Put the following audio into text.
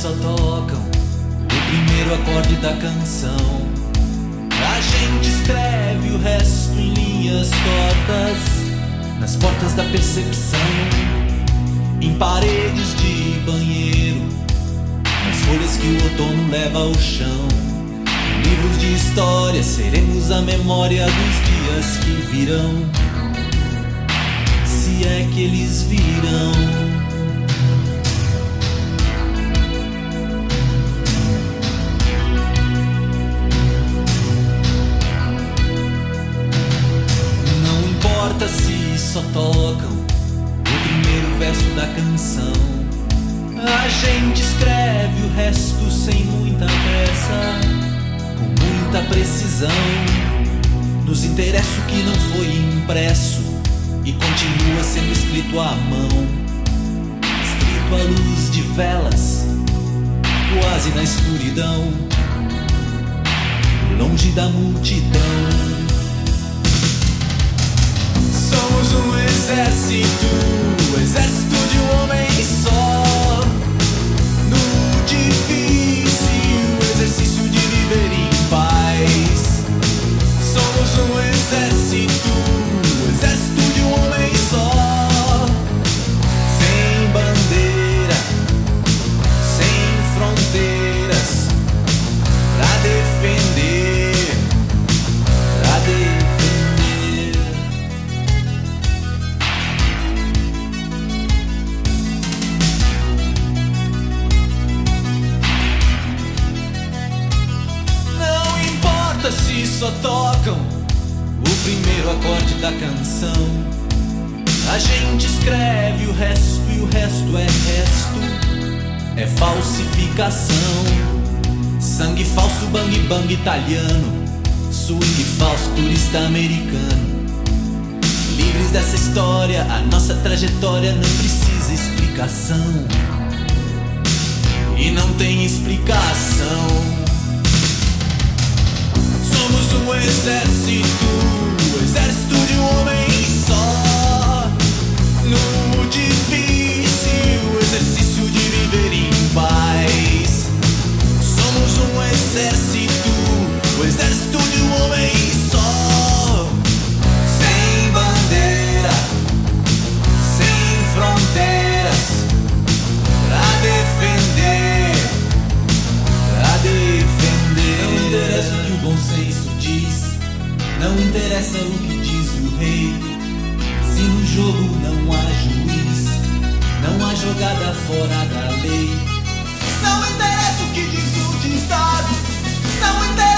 só tocam o primeiro acorde da canção. A gente escreve o resto em linhas tortas, nas portas da percepção, em paredes de banheiro, nas folhas que o outono leva ao chão. Em livros de história seremos a memória dos dias que virão, se é que eles virão. Se só tocam o primeiro verso da canção, a gente escreve o resto sem muita pressa, com muita precisão. Nos interessa o que não foi impresso e continua sendo escrito à mão, escrito à luz de velas, quase na escuridão, longe da multidão. Somos um exército, exército de um homem só, no difícil exercício de viver em paz. Somos um exército, exército de um homem só, sem bandeira, sem fronteiras, pra defender, pra defender. Se só tocam o primeiro acorde da canção, a gente escreve o resto e o resto é resto, é falsificação. Sangue falso, bang bang italiano, swing falso, turista americano. Livres dessa história, a nossa trajetória não precisa explicação, e não tem explicação. Somos um exército, exército de um homem só, no difícil exercício de viver em paz. Somos um exército, o exército de um homem só, sem bandeira, sem fronteiras, pra defender, pra defender. Não interessa o que o bom senso diz, não interessa o que diz o rei. Se no jogo não há juiz, não há jogada fora da lei. Não interessa o que diz o ditado, não interessa